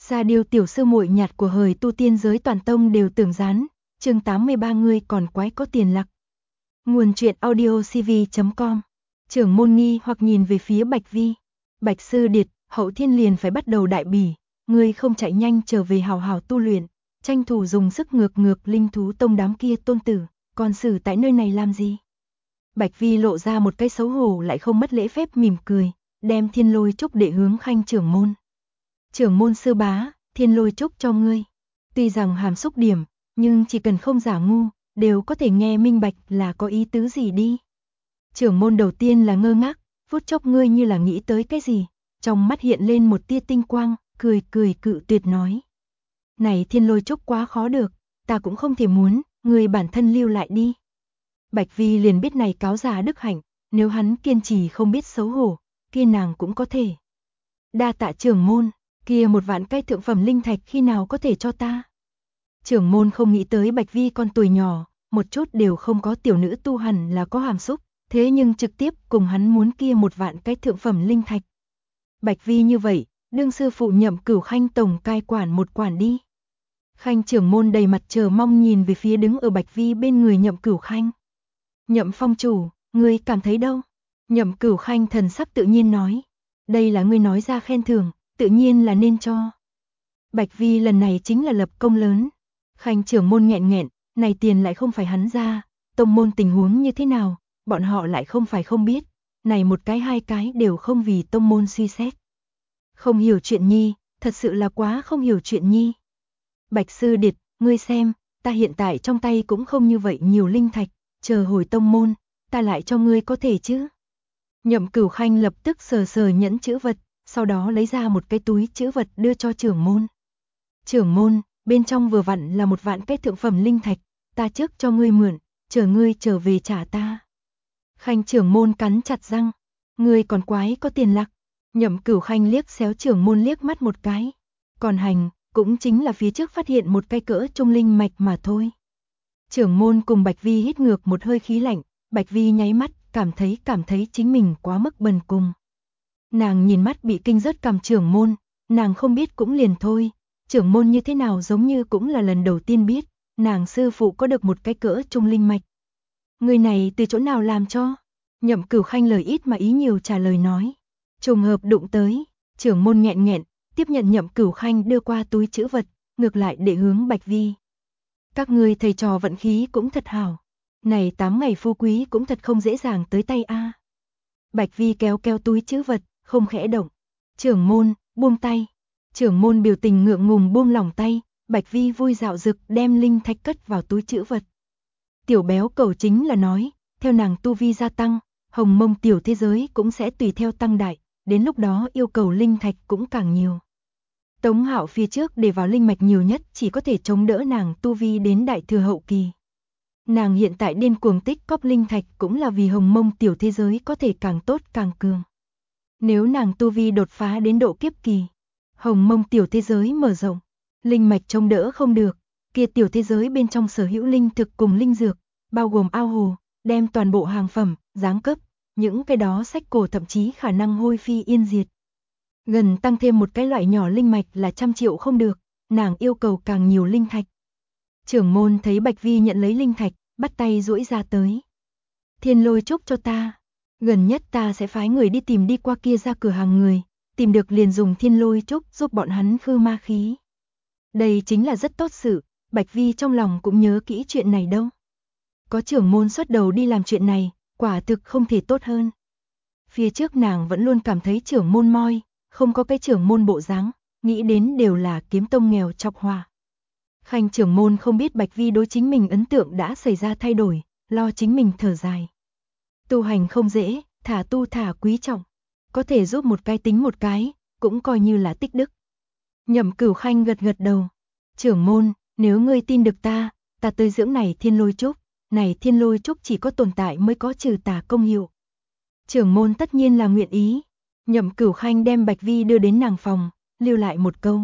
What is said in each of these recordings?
Ra điều tiểu sư muội nhạt của hời tu tiên giới toàn tông đều tưởng rán, chương 83 ngươi còn quái có tiền lặc. Nguồn truyện audio cv.com. Trưởng môn nghi hoặc nhìn về phía Bạch Vi. Bạch sư điệt, hậu thiên liền phải bắt đầu đại bỉ, ngươi không chạy nhanh trở về hào hào tu luyện, tranh thủ dùng sức ngược linh thú tông đám kia tôn tử, còn xử tại nơi này làm gì? Bạch Vi lộ ra một cái xấu hổ lại không mất lễ phép mỉm cười, đem thiên lôi trúc đệ hướng Khanh trưởng môn. Trưởng môn sư bá, thiên lôi trúc cho ngươi. Tuy rằng hàm xúc điểm, nhưng chỉ cần không giả ngu, đều có thể nghe minh bạch là có ý tứ gì đi. Trưởng môn đầu tiên là ngơ ngác, phút chốc ngươi như là nghĩ tới cái gì, trong mắt hiện lên một tia tinh quang, cười cự tuyệt nói. Này thiên lôi trúc quá khó được, ta cũng không thể muốn, ngươi bản thân lưu lại đi. Bạch Vi liền biết này cáo già đức hạnh, nếu hắn kiên trì không biết xấu hổ, kia nàng cũng có thể. Đa tạ trưởng môn, kia 1 vạn cây thượng phẩm linh thạch khi nào có thể cho ta? Trưởng môn không nghĩ tới Bạch Vi con tuổi nhỏ, một chút đều không có tiểu nữ tu hẳn là có hàm xúc, thế nhưng trực tiếp cùng hắn muốn kia 1 vạn cái thượng phẩm linh thạch. Bạch Vi như vậy, đương sư phụ Nhậm Cửu Khanh tổng cai quản một quản đi. Khanh trưởng môn đầy mặt chờ mong nhìn về phía đứng ở Bạch Vi bên người Nhậm Cửu Khanh. Nhậm phong chủ, ngươi cảm thấy đâu? Nhậm Cửu Khanh thần sắc tự nhiên nói. Đây là ngươi nói ra khen thưởng, tự nhiên là nên cho. Bạch Vi lần này chính là lập công lớn. Khanh trưởng môn nghẹn, này tiền lại không phải hắn ra, tông môn tình huống như thế nào, bọn họ lại không phải không biết, này 1 cái 2 cái đều không vì tông môn suy xét. Không hiểu chuyện nhi, thật sự là quá không hiểu chuyện nhi. Bạch sư điệt, ngươi xem, ta hiện tại trong tay cũng không như vậy nhiều linh thạch, chờ hồi tông môn, ta lại cho ngươi có thể chứ. Nhậm Cửu Khanh lập tức sờ nhẫn chữ vật, sau đó lấy ra một cái túi chữ vật đưa cho trưởng môn. Trưởng môn, bên trong vừa vặn là 1 vạn cái thượng phẩm linh thạch, ta trước cho ngươi mượn, chờ ngươi trở về trả ta. Khanh trưởng môn cắn chặt răng, ngươi còn quái có tiền lặc. Nhậm Cửu Khanh liếc xéo trưởng môn liếc mắt một cái, còn hành, cũng chính là phía trước phát hiện 1 cái cỡ trung linh mạch mà thôi. Trưởng môn cùng Bạch Vi hít ngược một hơi khí lạnh, Bạch Vi nháy mắt, cảm thấy chính mình quá mức bần cùng. Nàng nhìn mắt bị kinh rớt cằm trưởng môn, nàng không biết cũng liền thôi, trưởng môn như thế nào giống như cũng là lần đầu tiên biết, nàng sư phụ có được 1 cái cỡ trung linh mạch. Người này từ chỗ nào làm cho? Nhậm Cửu Khanh lời ít mà ý nhiều trả lời nói. Trùng hợp đụng tới, trưởng môn nghẹn, tiếp nhận Nhậm Cửu Khanh đưa qua túi trữ vật, ngược lại để hướng Bạch Vi. Các ngươi thầy trò vận khí cũng thật hảo. Này 8 ngày phú quý cũng thật không dễ dàng tới tay a. Bạch Vi kéo túi trữ vật, không khẽ động. Trưởng môn, buông tay. Trưởng môn biểu tình ngượng ngùng buông lỏng tay, Bạch Vi vui dạo dực đem linh thạch cất vào túi trữ vật. Tiểu béo cầu chính là nói, theo nàng tu vi gia tăng, hồng mông tiểu thế giới cũng sẽ tùy theo tăng đại, đến lúc đó yêu cầu linh thạch cũng càng nhiều. Tống Hạo phía trước để vào linh mạch nhiều nhất chỉ có thể chống đỡ nàng tu vi đến đại thừa hậu kỳ. Nàng hiện tại điên cuồng tích cóp linh thạch cũng là vì hồng mông tiểu thế giới có thể càng tốt càng cường. Nếu nàng tu vi đột phá đến độ kiếp kỳ, hồng mông tiểu thế giới mở rộng, linh mạch chống đỡ không được, kia tiểu thế giới bên trong sở hữu linh thực cùng linh dược, bao gồm ao hồ, đem toàn bộ hàng phẩm, giáng cấp, những cái đó sách cổ thậm chí khả năng hôi phi yên diệt. Gần tăng thêm 1 cái loại nhỏ linh mạch là 100 triệu không được, nàng yêu cầu càng nhiều linh thạch. Trưởng môn thấy Bạch Vi nhận lấy linh thạch, bắt tay duỗi ra tới. Thiên lôi trúc cho ta, gần nhất ta sẽ phái người đi tìm đi qua kia ra cửa hàng người, tìm được liền dùng thiên lôi trúc giúp bọn hắn khư ma khí. Đây chính là rất tốt sự, Bạch Vi trong lòng cũng nhớ kỹ chuyện này đâu. Có trưởng môn xuất đầu đi làm chuyện này, quả thực không thể tốt hơn. Phía trước nàng vẫn luôn cảm thấy trưởng môn moi, không có cái trưởng môn bộ dáng, nghĩ đến đều là kiếm tông nghèo chọc hòa. Khanh trưởng môn không biết Bạch Vi đối chính mình ấn tượng đã xảy ra thay đổi, lo chính mình thở dài. Tu hành không dễ, thả tu thả quý trọng, có thể giúp 1 cái tính 1 cái, cũng coi như là tích đức. Nhậm Cửu Khanh gật đầu. Trưởng môn, nếu ngươi tin được ta tới dưỡng này thiên lôi trúc, này thiên lôi trúc chỉ có tồn tại mới có trừ tà công hiệu. Trưởng môn tất nhiên là nguyện ý. Nhậm Cửu Khanh đem Bạch Vi đưa đến nàng phòng, lưu lại 1 câu.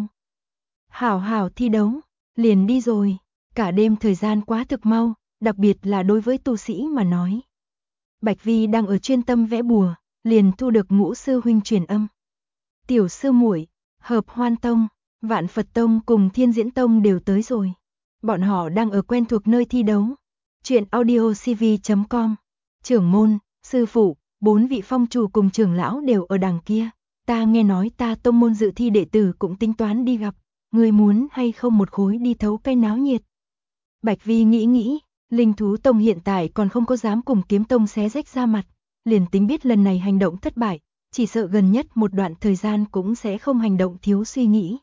Hảo hảo thi đấu, liền đi rồi, cả đêm thời gian quá thực mau, đặc biệt là đối với tu sĩ mà nói. Bạch Vi đang ở chuyên tâm vẽ bùa, liền thu được Ngũ sư huynh truyền âm. Tiểu sư muội, hợp Hoan tông, Vạn Phật Tông cùng Thiên Diễn Tông đều tới rồi. Bọn họ đang ở quen thuộc nơi thi đấu. Chuyện audio cv.com. Trưởng môn, sư phụ, 4 vị phong chủ cùng trưởng lão đều ở đằng kia. Ta nghe nói ta tông môn dự thi đệ tử cũng tính toán đi gặp. Người muốn hay không một khối đi thấu cái náo nhiệt? Bạch Vi nghĩ, Linh Thú Tông hiện tại còn không có dám cùng Kiếm Tông xé rách ra mặt. Liền tính biết lần này hành động thất bại, chỉ sợ gần nhất một đoạn thời gian cũng sẽ không hành động thiếu suy nghĩ.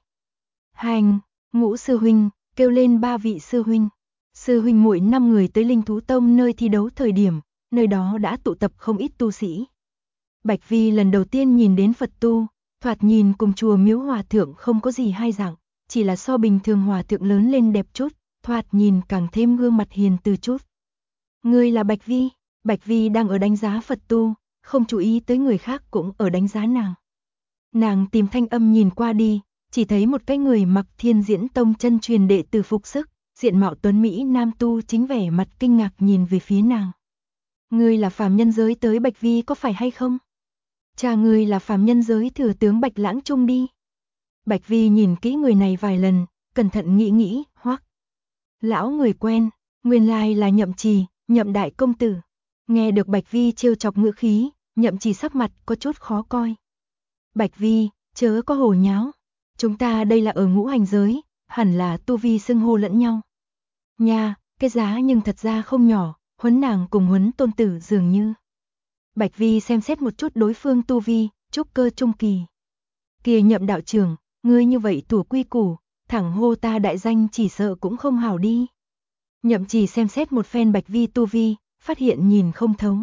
Hành, Ngũ sư huynh, kêu lên 3 vị sư huynh. Sư huynh muội 5 người tới Linh Thú Tông nơi thi đấu thời điểm, nơi đó đã tụ tập không ít tu sĩ. Bạch Vi lần đầu tiên nhìn đến Phật tu, thoạt nhìn cùng chùa miếu hòa thượng không có gì hai dạng, chỉ là so bình thường hòa thượng lớn lên đẹp chút, thoạt nhìn càng thêm gương mặt hiền từ chút. Ngươi là Bạch Vi? Bạch Vi đang ở đánh giá Phật tu, không chú ý tới người khác cũng ở đánh giá nàng. Nàng tìm thanh âm nhìn qua đi, chỉ thấy một cái người mặc Thiên Diễn Tông chân truyền đệ tử phục sức, diện mạo tuấn mỹ nam tu chính vẻ mặt kinh ngạc nhìn về phía nàng. Ngươi là phàm nhân giới tới Bạch Vi có phải hay không? Cha ngươi là phàm nhân giới thừa tướng Bạch Lãng Trung đi. Bạch Vi nhìn kỹ người này vài lần, cẩn thận nghĩ, hoắc. Lão người quen, nguyên lai là Nhậm Trì, Nhậm đại công tử. Nghe được Bạch Vi trêu chọc ngữ khí, Nhậm Trì sắc mặt có chút khó coi. Bạch Vi, chớ có hồ nháo. Chúng ta đây là ở ngũ hành giới, hẳn là tu vi xưng hô lẫn nhau. Nha, cái giá nhưng thật ra không nhỏ, huấn nàng cùng huấn tôn tử dường như. Bạch Vi xem xét một chút đối phương tu vi, trúc cơ trung kỳ. Kìa Nhậm đạo trưởng, ngươi như vậy thủ quy củ, thẳng hô ta đại danh chỉ sợ cũng không hảo đi. Nhậm Trì xem xét một phen Bạch Vi tu vi, phát hiện nhìn không thấu.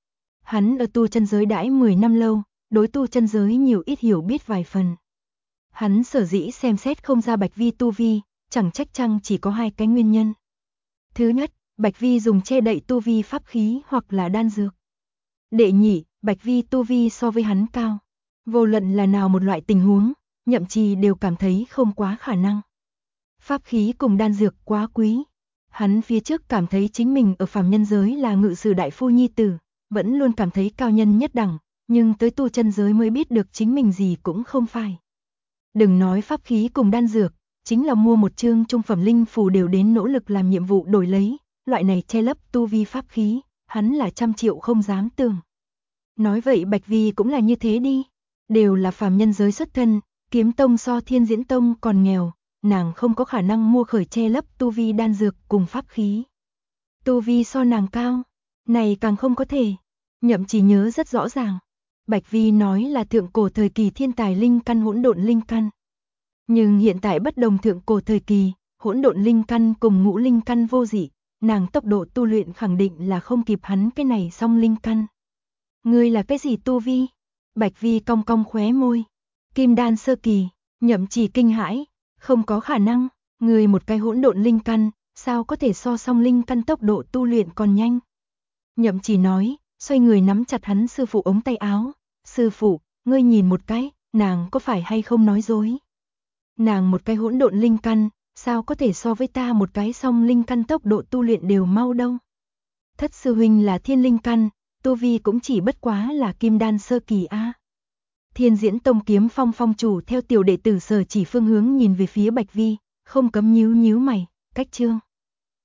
Hắn ở tu chân giới đãi 10 năm lâu, đối tu chân giới nhiều ít hiểu biết vài phần. Hắn sở dĩ xem xét không ra Bạch Vi tu vi, chẳng trách chăng chỉ có 2 cái nguyên nhân. Thứ nhất, Bạch Vi dùng che đậy tu vi pháp khí hoặc là đan dược. Đệ nhị, Bạch Vi tu vi so với hắn cao. Vô luận là nào một loại tình huống, Nhậm Trì đều cảm thấy không quá khả năng. Pháp khí cùng đan dược quá quý. Hắn phía trước cảm thấy chính mình ở phàm nhân giới là ngự sử đại phu nhi tử, vẫn luôn cảm thấy cao nhân nhất đẳng, nhưng tới tu chân giới mới biết được chính mình gì cũng không phải. Đừng nói pháp khí cùng đan dược, chính là mua một chương trung phẩm linh phù đều đến nỗ lực làm nhiệm vụ đổi lấy, loại này che lấp tu vi pháp khí, hắn là 100 triệu không dám tưởng. Nói vậy Bạch Vi cũng là như thế đi, đều là phàm nhân giới xuất thân, Kiếm Tông so Thiên Diễn Tông còn nghèo, nàng không có khả năng mua khởi che lấp tu vi đan dược cùng pháp khí. Tu vi so nàng cao, này càng không có thể. Nhậm Trì nhớ rất rõ ràng. Bạch Vi nói là thượng cổ thời kỳ thiên tài linh căn hỗn độn linh căn. Nhưng hiện tại bất đồng thượng cổ thời kỳ, hỗn độn linh căn cùng ngũ linh căn vô dị, nàng tốc độ tu luyện khẳng định là không kịp hắn cái này song linh căn. Ngươi là cái gì tu vi? Bạch Vi cong cong khóe môi. Kim đan sơ kỳ. Nhậm Trì kinh hãi, không có khả năng, người một cái hỗn độn linh căn, sao có thể so song linh căn tốc độ tu luyện còn nhanh. Nhậm Trì nói, xoay người nắm chặt hắn sư phụ ống tay áo. Sư phụ, ngươi nhìn một cái, nàng có phải hay không nói dối? Nàng một cái hỗn độn linh căn, sao có thể so với ta một cái song linh căn tốc độ tu luyện đều mau đâu? Thất sư huynh là thiên linh căn, tu vi cũng chỉ bất quá là kim đan sơ kỳ a. Thiên Diễn Tông Kiếm Phong phong chủ theo tiểu đệ tử Sở Chỉ phương hướng nhìn về phía Bạch Vi, không cấm nhíu nhíu mày, cách chương.